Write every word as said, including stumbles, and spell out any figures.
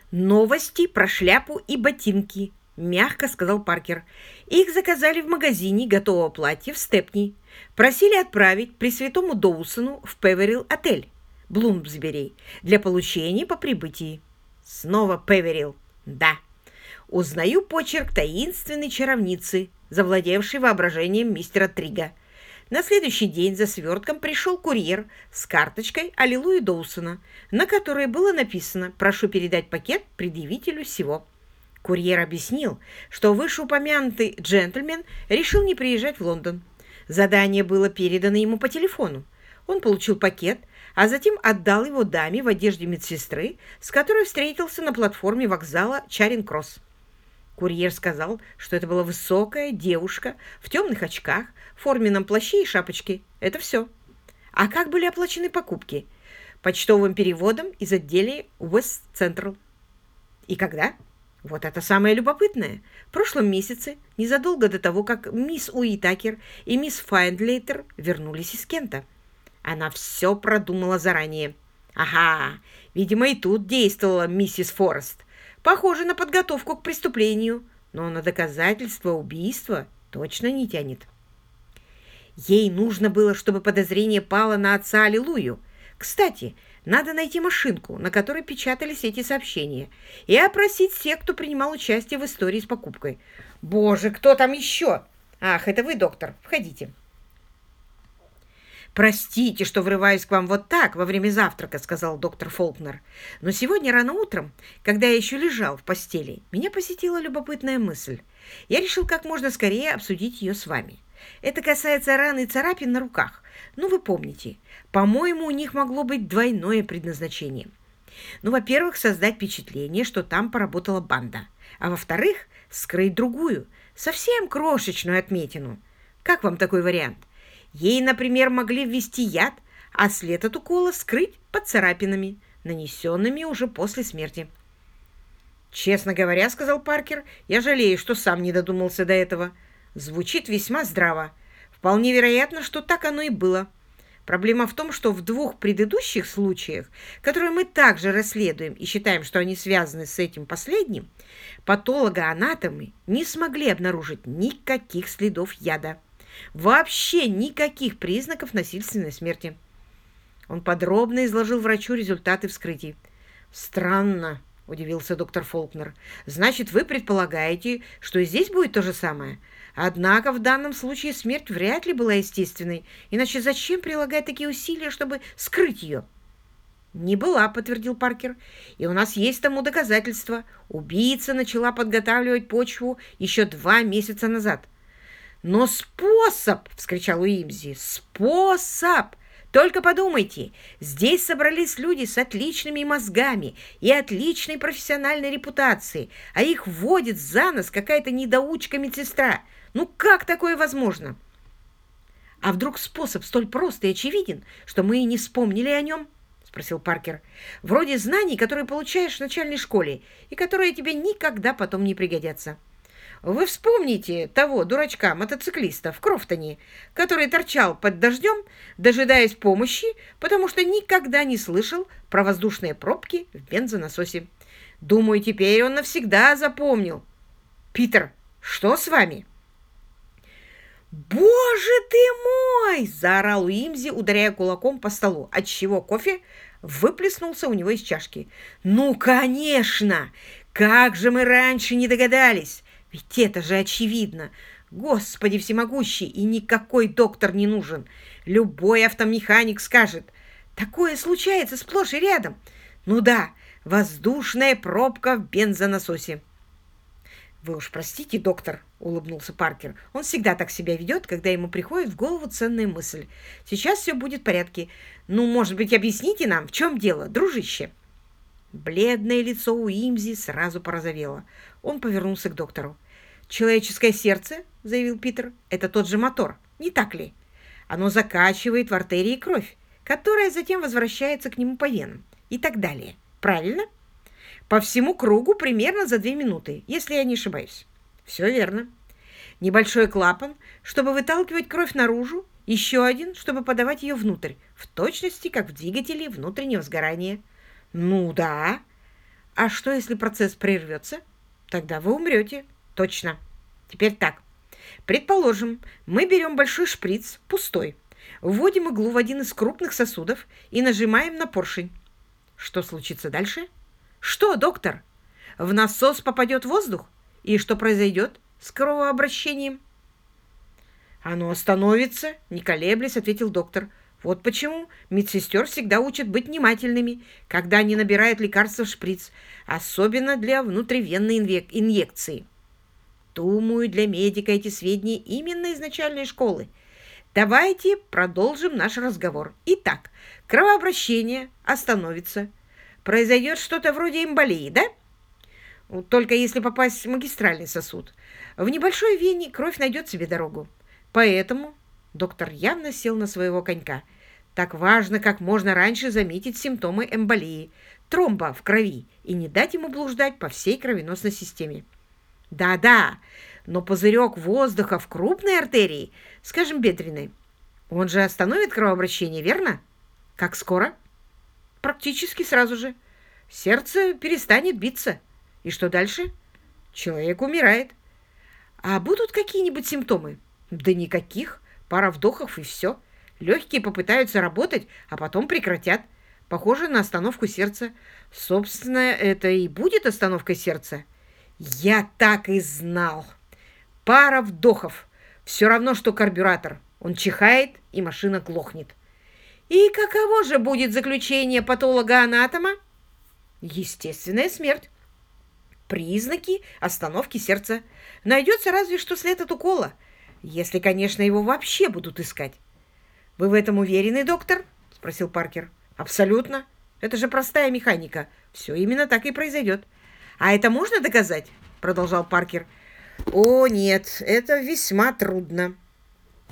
«Новости про шляпу и ботинки», — мягко сказал Паркер. «Их заказали в магазине готового платья в Степни. Просили отправить Пресвятому Доусону в Певерилл-отель, Блумсбери, для получения по прибытии». Снова Певерилл. Да. Узнаю почерк таинственной чаровницы, завладевшей воображением мистера Трига. На следующий день за свертком пришел курьер с карточкой Аллилуйи Доусона, на которой было написано «Прошу передать пакет предъявителю сего». Курьер объяснил, что вышеупомянутый джентльмен решил не приезжать в Лондон. Задание было передано ему по телефону. Он получил пакет, а затем отдал его даме в одежде медсестры, с которой встретился на платформе вокзала Чаринг-Кросс. Курьер сказал, что это была высокая девушка в темных очках, в форменном плаще и шапочке. Это все. А как были оплачены покупки? Почтовым переводом из отделения West Central. И когда? Вот это самое любопытное. В прошлом месяце, незадолго до того, как мисс Уитакер и мисс Файндлейтер вернулись из Кента. Она все продумала заранее. Ага, видимо, и тут действовала миссис Форест. Похоже на подготовку к преступлению, но на доказательство убийства точно не тянет. Ей нужно было, чтобы подозрение пало на отца Аллилуйю. Кстати, надо найти машинку, на которой печатались эти сообщения, и опросить всех, кто принимал участие в истории с покупкой. Боже, кто там еще? Ах, это вы, доктор. Входите. «Простите, что врываюсь к вам вот так во время завтрака», — сказал доктор Фолкнер. «Но сегодня рано утром, когда я еще лежал в постели, меня посетила любопытная мысль. Я решил как можно скорее обсудить ее с вами. Это касается ран и царапин на руках. Ну, вы помните, по-моему, у них могло быть двойное предназначение. Ну, во-первых, создать впечатление, что там поработала банда, а во-вторых, скрыть другую, совсем крошечную отметину. Как вам такой вариант? Ей, например, могли ввести яд, а след от укола скрыть под царапинами, нанесенными уже после смерти». «Честно говоря, — сказал Паркер, — я жалею, что сам не додумался до этого. Звучит весьма здраво. Вполне вероятно, что так оно и было. Проблема в том, что в двух предыдущих случаях, которые мы также расследуем и считаем, что они связаны с этим последним, патологоанатомы не смогли обнаружить никаких следов яда. Вообще никаких признаков насильственной смерти». Он подробно изложил врачу результаты вскрытий. «Странно», — удивился доктор Фолкнер. «Значит, вы предполагаете, что и здесь будет то же самое? Однако в данном случае смерть вряд ли была естественной, иначе зачем прилагать такие усилия, чтобы скрыть ее?» «Не была», — подтвердил Паркер. «И у нас есть тому доказательства. Убийца начала подготавливать почву еще два месяца назад». «Но способ!» — вскричал Уимзи. «Способ! Только подумайте, здесь собрались люди с отличными мозгами и отличной профессиональной репутацией, а их вводит за нос какая-то недоучка-медсестра. Ну как такое возможно?» «А вдруг способ столь прост и очевиден, что мы и не вспомнили о нем?» — спросил Паркер. «Вроде знаний, которые получаешь в начальной школе и которые тебе никогда потом не пригодятся. Вы вспомните того дурачка-мотоциклиста в Крофтоне, который торчал под дождем, дожидаясь помощи, потому что никогда не слышал про воздушные пробки в бензонасосе. Думаю, теперь он навсегда запомнил. Питер, что с вами?» «Боже ты мой!» — заорал Уимзи, ударяя кулаком по столу, отчего кофе выплеснулся у него из чашки. «Ну, конечно! Как же мы раньше не догадались! Ведь это же очевидно! Господи всемогущий! И никакой доктор не нужен! Любой автомеханик скажет. Такое случается сплошь и рядом. Ну да, воздушная пробка в бензонасосе». «Вы уж простите, доктор», — улыбнулся Паркер. «Он всегда так себя ведет, когда ему приходит в голову ценная мысль. Сейчас все будет в порядке. Ну, может быть, объясните нам, в чем дело, дружище?» Бледное лицо Уимзи сразу порозовело. Он повернулся к доктору. «Человеческое сердце, — заявил Питер, — это тот же мотор, не так ли? Оно закачивает в артерии кровь, которая затем возвращается к нему по венам и так далее. Правильно? По всему кругу примерно за две минуты, если я не ошибаюсь». «Все верно. Небольшой клапан, чтобы выталкивать кровь наружу, еще один, чтобы подавать ее внутрь, в точности, как в двигателе внутреннего сгорания». «Ну да. А что, если процесс прервется? Тогда вы умрете. Точно. Теперь так. Предположим, мы берем большой шприц, пустой, вводим иглу в один из крупных сосудов и нажимаем на поршень. Что случится дальше? Что, доктор? В насос попадет воздух? И что произойдет с кровообращением? Оно остановится, не колеблясь, ответил доктор. Вот почему медсестер всегда учат быть внимательными, когда они набирают лекарства в шприц, особенно для внутривенной инъекции. Думаю, для медика эти сведения именно из начальной школы. Давайте продолжим наш разговор. Итак, кровообращение остановится. Произойдет что-то вроде эмболии, да? Только если попасть в магистральный сосуд. В небольшой вене кровь найдет себе дорогу. Поэтому доктор явно сел на своего конька. Так важно как можно раньше заметить симптомы эмболии, тромба в крови, и не дать ему блуждать по всей кровеносной системе. Да-да, но пузырек воздуха в крупной артерии, скажем, бедренной, он же остановит кровообращение, верно? Как скоро? Практически сразу же. Сердце перестанет биться. И что дальше? Человек умирает. А будут какие-нибудь симптомы? Да никаких. Пара вдохов и все. Легкие попытаются работать, а потом прекратят. Похоже на остановку сердца. Собственно, это и будет остановка сердца. Я так и знал. Пара вдохов. Все равно, что карбюратор. Он чихает, и машина глохнет. И каково же будет заключение патолога-анатома? Естественная смерть. Признаки остановки сердца. Найдется разве что след от укола. Если, конечно, его вообще будут искать. «Вы в этом уверены, доктор?» – спросил Паркер. «Абсолютно. Это же простая механика. Все именно так и произойдет». «А это можно доказать?» – продолжал Паркер. «О, нет, это весьма трудно.